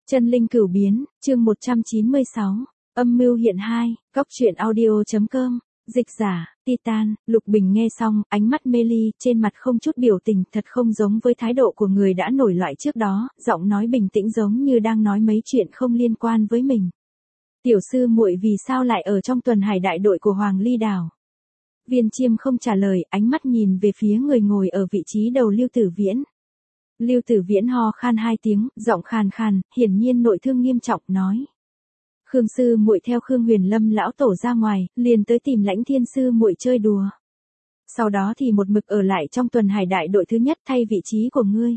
Chân linh cửu biến, chương 196, âm mưu hiện 2, góc truyện audio.com, dịch giả, Titan. Lục Bình nghe xong, ánh mắt mê ly, trên mặt không chút biểu tình, thật không giống với thái độ của người đã nổi loại trước đó, giọng nói bình tĩnh giống như đang nói mấy chuyện không liên quan với mình. Tiểu sư muội vì sao lại ở trong tuần hải đại đội của Hoàng Ly Đảo? Viên Chiêm không trả lời, ánh mắt nhìn về phía người ngồi ở vị trí đầu Lưu Tử Viễn. Lưu Tử Viễn ho khan 2 tiếng, giọng khàn khàn, hiển nhiên nội thương nghiêm trọng, nói. Khương sư muội theo Khương Huyền Lâm lão tổ ra ngoài, liền tới tìm Lãnh Thiên sư muội chơi đùa. Sau đó thì một mực ở lại trong tuần hải đại đội thứ nhất thay vị trí của ngươi.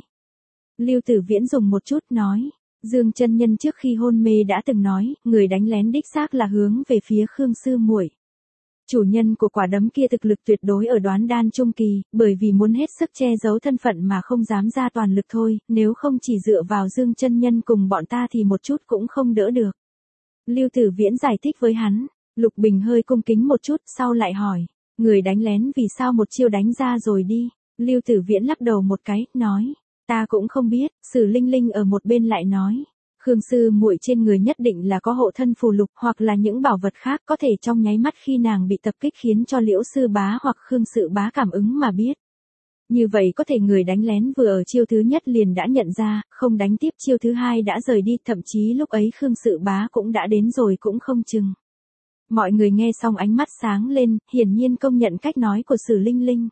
Lưu Tử Viễn dùng một chút nói. Dương chân nhân trước khi hôn mê đã từng nói, người đánh lén đích xác là hướng về phía Khương sư muội. Chủ nhân của quả đấm kia thực lực tuyệt đối ở Đoán Đan trung kỳ, bởi vì muốn hết sức che giấu thân phận mà không dám ra toàn lực thôi, nếu không chỉ dựa vào Dương chân nhân cùng bọn ta thì một chút cũng không đỡ được. Lưu Tử Viễn giải thích với hắn. Lục Bình hơi cung kính một chút, sau lại hỏi, người đánh lén vì sao một chiêu đánh ra rồi đi? Lưu Tử Viễn lắc đầu một cái, nói, ta cũng không biết. Sử Linh Linh ở một bên lại nói, Khương sư muội trên người nhất định là có hộ thân phù lục hoặc là những bảo vật khác, có thể trong nháy mắt khi nàng bị tập kích khiến cho Liễu sư bá hoặc Khương sự bá cảm ứng mà biết. Như vậy có thể người đánh lén vừa ở chiêu thứ nhất liền đã nhận ra, không đánh tiếp chiêu thứ hai đã rời đi, thậm chí lúc ấy Khương sự bá cũng đã đến rồi cũng không chừng. Mọi người nghe xong ánh mắt sáng lên, hiển nhiên công nhận cách nói của Sử Linh Linh.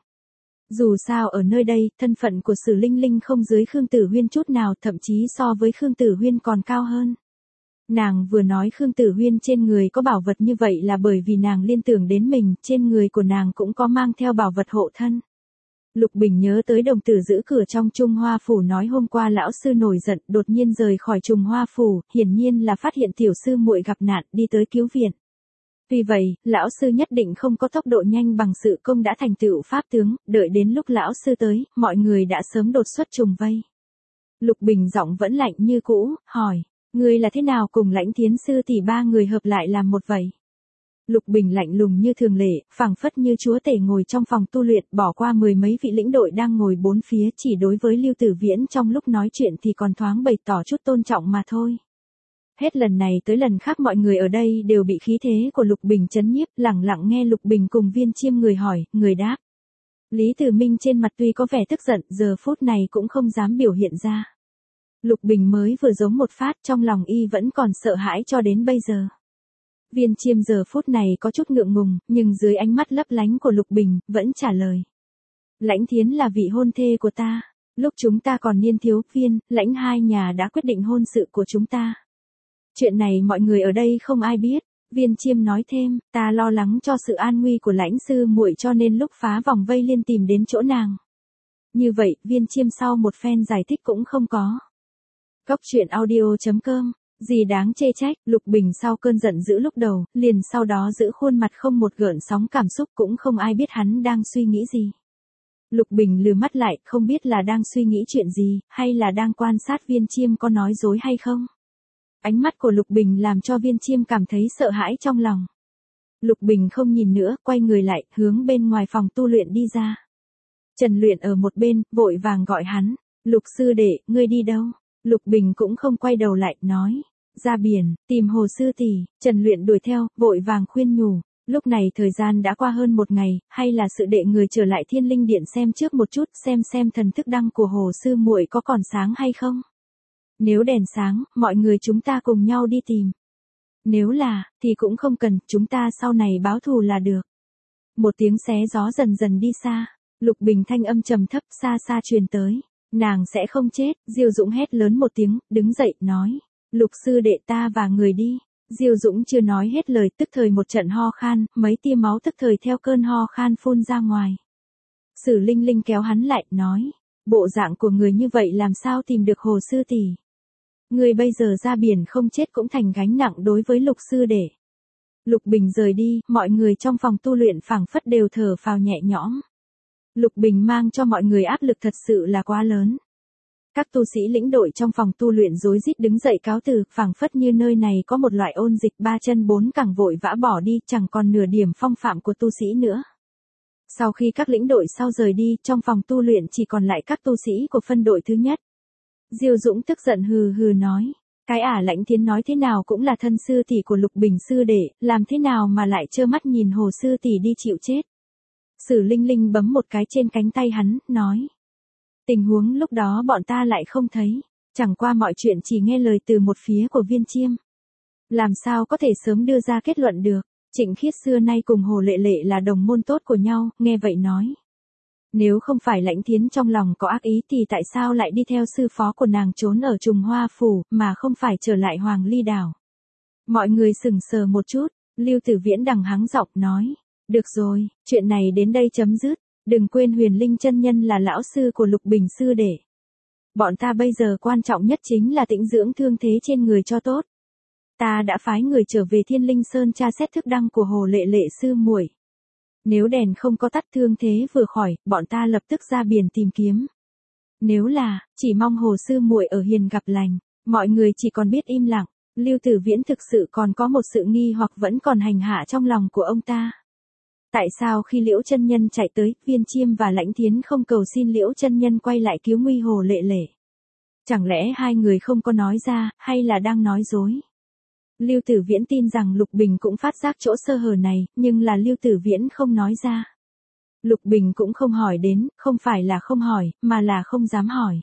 Dù sao ở nơi đây, thân phận của Sử Linh Linh không dưới Khương Tử Huyên chút nào, thậm chí so với Khương Tử Huyên còn cao hơn. Nàng vừa nói Khương Tử Huyên trên người có bảo vật như vậy là bởi vì nàng liên tưởng đến mình, trên người của nàng cũng có mang theo bảo vật hộ thân. Lục Bình nhớ tới đồng tử giữ cửa trong Trung Hoa Phủ nói hôm qua lão sư nổi giận, đột nhiên rời khỏi Trung Hoa Phủ, hiển nhiên là phát hiện tiểu sư muội gặp nạn, đi tới cứu viện. Vì vậy, lão sư nhất định không có tốc độ nhanh bằng sự công đã thành tựu pháp tướng, đợi đến lúc lão sư tới, mọi người đã sớm đột xuất trùng vây. Lục Bình giọng vẫn lạnh như cũ, hỏi, ngươi là thế nào cùng Lãnh Thiến sư tỷ ba người hợp lại làm một vậy? Lục Bình lạnh lùng như thường lệ, phảng phất như chúa tể ngồi trong phòng tu luyện, bỏ qua mười mấy vị lĩnh đội đang ngồi bốn phía, chỉ đối với Lưu Tử Viễn trong lúc nói chuyện thì còn thoáng bày tỏ chút tôn trọng mà thôi. Hết lần này tới lần khác mọi người ở đây đều bị khí thế của Lục Bình chấn nhiếp, lẳng lặng nghe Lục Bình cùng Viên Chiêm người hỏi, người đáp. Lý Tử Minh trên mặt tuy có vẻ tức giận, giờ phút này cũng không dám biểu hiện ra. Lục Bình mới vừa giống một phát, trong lòng y vẫn còn sợ hãi cho đến bây giờ. Viên Chiêm giờ phút này có chút ngượng ngùng, nhưng dưới ánh mắt lấp lánh của Lục Bình, vẫn trả lời. Lãnh Thiến là vị hôn thê của ta. Lúc chúng ta còn niên thiếu, Viên, Lãnh hai nhà đã quyết định hôn sự của chúng ta. Chuyện này mọi người ở đây không ai biết. Viên Chiêm nói thêm, ta lo lắng cho sự an nguy của Lãnh sư muội cho nên lúc phá vòng vây liên tìm đến chỗ nàng. Như vậy, Viên Chiêm sau một phen giải thích cũng không có. Góc truyện audio.com, gì đáng chê trách. Lục Bình sau cơn giận dữ lúc đầu, liền sau đó giữ khuôn mặt không một gợn sóng cảm xúc, cũng không ai biết hắn đang suy nghĩ gì. Lục Bình lừa mắt lại, không biết là đang suy nghĩ chuyện gì, hay là đang quan sát Viên Chiêm có nói dối hay không. Ánh mắt của Lục Bình làm cho Viên Chiêm cảm thấy sợ hãi trong lòng. Lục Bình không nhìn nữa, quay người lại, hướng bên ngoài phòng tu luyện đi ra. Trần Luyện ở một bên, vội vàng gọi hắn. Lục sư đệ, ngươi đi đâu? Lục Bình cũng không quay đầu lại, nói. Ra biển, tìm Hồ sư tỷ. Trần Luyện đuổi theo, vội vàng khuyên nhủ. Lúc này thời gian đã qua hơn một ngày, hay là sự đệ người trở lại Thiên Linh Điện xem trước một chút, xem thần thức đăng của Hồ sư muội có còn sáng hay không? Nếu đèn sáng, mọi người chúng ta cùng nhau đi tìm. Nếu là, thì cũng không cần, chúng ta sau này báo thù là được. Một tiếng xé gió dần dần đi xa. Lục Bình thanh âm trầm thấp xa xa truyền tới. Nàng sẽ không chết. Diêu Dũng hét lớn một tiếng, đứng dậy, nói. Lục sư đệ, ta và người đi. Diêu Dũng chưa nói hết lời, tức thời một trận ho khan, mấy tia máu tức thời theo cơn ho khan phun ra ngoài. Sử Linh Linh kéo hắn lại, nói. Bộ dạng của người như vậy làm sao tìm được Hồ sư tỷ? Người bây giờ ra biển không chết cũng thành gánh nặng đối với Lục sư đệ. Lục Bình rời đi, mọi người trong phòng tu luyện phảng phất đều thở phào nhẹ nhõm. Lục Bình mang cho mọi người áp lực thật sự là quá lớn. Các tu sĩ lĩnh đội trong phòng tu luyện rối rít đứng dậy cáo từ, phảng phất như nơi này có một loại ôn dịch ba chân bốn cẳng vội vã bỏ đi, chẳng còn nửa điểm phong phạm của tu sĩ nữa. Sau khi các lĩnh đội sau rời đi, trong phòng tu luyện chỉ còn lại các tu sĩ của phân đội thứ nhất. Diêu Dũng tức giận hừ hừ nói, Cái Lãnh Thiến nói thế nào cũng là thân sư tỷ của Lục Bình sư đệ, làm thế nào mà lại trơ mắt nhìn Hồ sư tỷ đi chịu chết. Sử Linh Linh bấm một cái trên cánh tay hắn, nói. Tình huống lúc đó bọn ta lại không thấy, chẳng qua mọi chuyện chỉ nghe lời từ một phía của Viên Chiêm. Làm sao có thể sớm đưa ra kết luận được, Trịnh Khiết xưa nay cùng Hồ Lệ Lệ là đồng môn tốt của nhau, nghe vậy nói. Nếu không phải Lãnh Thiến trong lòng có ác ý thì tại sao lại đi theo sư phó của nàng trốn ở Trùng Hoa Phủ, mà không phải trở lại Hoàng Ly Đảo. Mọi người sững sờ một chút, Lưu Tử Viễn đằng hắng giọng nói. Được rồi, chuyện này đến đây chấm dứt, đừng quên Huyền Linh chân nhân là lão sư của Lục Bình sư đệ. Bọn ta bây giờ quan trọng nhất chính là tĩnh dưỡng thương thế trên người cho tốt. Ta đã phái người trở về Thiên Linh Sơn tra xét thức đăng của Hồ Lệ Lệ sư muội. Nếu đèn không có tắt thương thế vừa khỏi, bọn ta lập tức ra biển tìm kiếm. Nếu là, chỉ mong Hồ sư muội ở hiền gặp lành, mọi người chỉ còn biết im lặng. Lưu Tử Viễn thực sự còn có một sự nghi hoặc vẫn còn hành hạ trong lòng của ông ta. Tại sao khi Liễu chân nhân chạy tới, Viên Chiêm và Lãnh Thiến không cầu xin Liễu chân nhân quay lại cứu nguy Hồ Lệ Lệ? Chẳng lẽ hai người không có nói ra, hay là đang nói dối? Lưu Tử Viễn tin rằng Lục Bình cũng phát giác chỗ sơ hở này, nhưng là Lưu Tử Viễn không nói ra. Lục Bình cũng không hỏi đến, không phải là không hỏi, mà là không dám hỏi.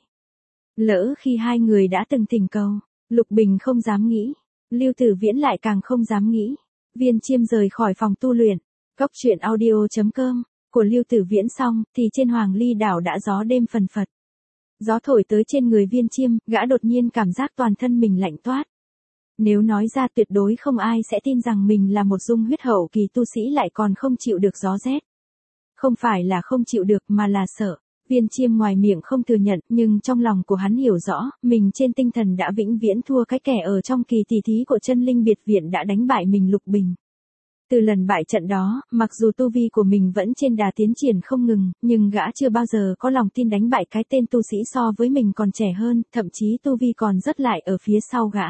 Lỡ khi hai người đã từng thỉnh cầu, Lục Bình không dám nghĩ, Lưu Tử Viễn lại càng không dám nghĩ. Viên Chiêm rời khỏi phòng tu luyện, cốc truyện audio.com, của Lưu Tử Viễn xong, thì trên Hoàng Ly Đảo đã gió đêm phần phật. Gió thổi tới trên người Viên Chiêm, gã đột nhiên cảm giác toàn thân mình lạnh toát. Nếu nói ra tuyệt đối không ai sẽ tin rằng mình là một dung huyết hậu kỳ tu sĩ lại còn không chịu được gió rét. Không phải là không chịu được mà là sợ. Viên Chiêm ngoài miệng không thừa nhận, nhưng trong lòng của hắn hiểu rõ, mình trên tinh thần đã vĩnh viễn thua cái kẻ ở trong kỳ tỷ thí của Chân Linh Biệt Viện đã đánh bại mình Lục Bình. Từ lần bại trận đó, mặc dù tu vi của mình vẫn trên đà tiến triển không ngừng, nhưng gã chưa bao giờ có lòng tin đánh bại cái tên tu sĩ so với mình còn trẻ hơn, thậm chí tu vi còn rất lại ở phía sau gã.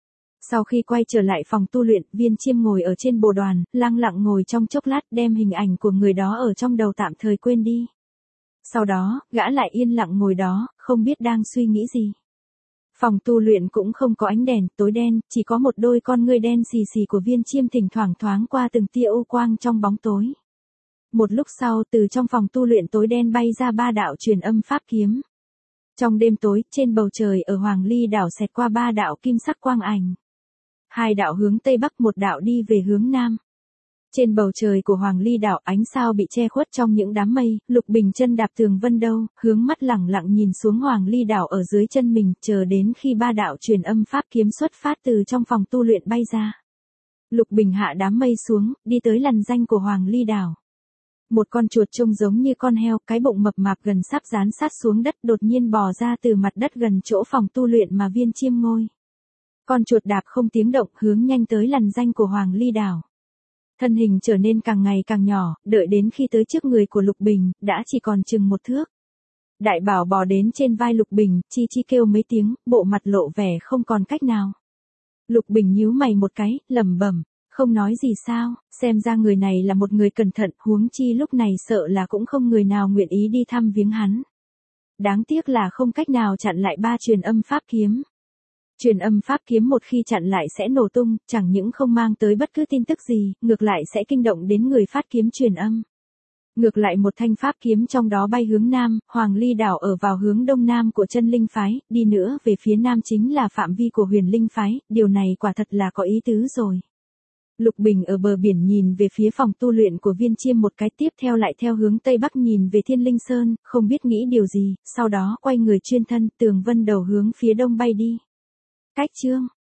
Sau khi quay trở lại phòng tu luyện, Viên Chiêm ngồi ở trên bồ đoàn, lặng lặng ngồi trong chốc lát đem hình ảnh của người đó ở trong đầu tạm thời quên đi. Sau đó, gã lại yên lặng ngồi đó, không biết đang suy nghĩ gì. Phòng tu luyện cũng không có ánh đèn, tối đen, chỉ có một đôi con ngươi đen xì xì của Viên Chiêm thỉnh thoảng thoáng qua từng tia u quang trong bóng tối. Một lúc sau, từ trong phòng tu luyện tối đen bay ra ba đạo truyền âm pháp kiếm. Trong đêm tối, trên bầu trời ở Hoàng Ly Đảo xẹt qua ba đạo kim sắc quang ảnh. Hai đạo hướng Tây Bắc, một đạo đi về hướng Nam. Trên bầu trời của Hoàng Ly Đảo ánh sao bị che khuất trong những đám mây, Lục Bình chân đạp tường vân đâu, hướng mắt lẳng lặng nhìn xuống Hoàng Ly Đảo ở dưới chân mình, chờ đến khi ba đạo truyền âm pháp kiếm xuất phát từ trong phòng tu luyện bay ra. Lục Bình hạ đám mây xuống, đi tới lằn danh của Hoàng Ly Đảo. Một con chuột trông giống như con heo, cái bụng mập mạp gần sắp dán sát xuống đất đột nhiên bò ra từ mặt đất gần chỗ phòng tu luyện mà Viên Chiêm ngồi. Con chuột đạp không tiếng động hướng nhanh tới lằn danh của Hoàng Ly Đảo. Thân hình trở nên càng ngày càng nhỏ, đợi đến khi tới trước người của Lục Bình, đã chỉ còn chừng một thước. Đại Bảo bò đến trên vai Lục Bình, chi chi kêu mấy tiếng, bộ mặt lộ vẻ không còn cách nào. Lục Bình nhíu mày một cái, lẩm bẩm, không nói gì sao, xem ra người này là một người cẩn thận, huống chi lúc này sợ là cũng không người nào nguyện ý đi thăm viếng hắn. Đáng tiếc là không cách nào chặn lại ba truyền âm pháp kiếm. Truyền âm pháp kiếm một khi chặn lại sẽ nổ tung, chẳng những không mang tới bất cứ tin tức gì, ngược lại sẽ kinh động đến người phát kiếm truyền âm. Ngược lại một thanh pháp kiếm trong đó bay hướng Nam, Hoàng Ly Đảo ở vào hướng Đông Nam của Chân Linh Phái, đi nữa về phía Nam chính là phạm vi của Huyền Linh Phái, điều này quả thật là có ý tứ rồi. Lục Bình ở bờ biển nhìn về phía phòng tu luyện của Viên Chiêm một cái, tiếp theo lại theo hướng Tây Bắc nhìn về Thiên Linh Sơn, không biết nghĩ điều gì, sau đó quay người chuyên thân, tường vân đầu hướng phía đông bay đi. Cách chương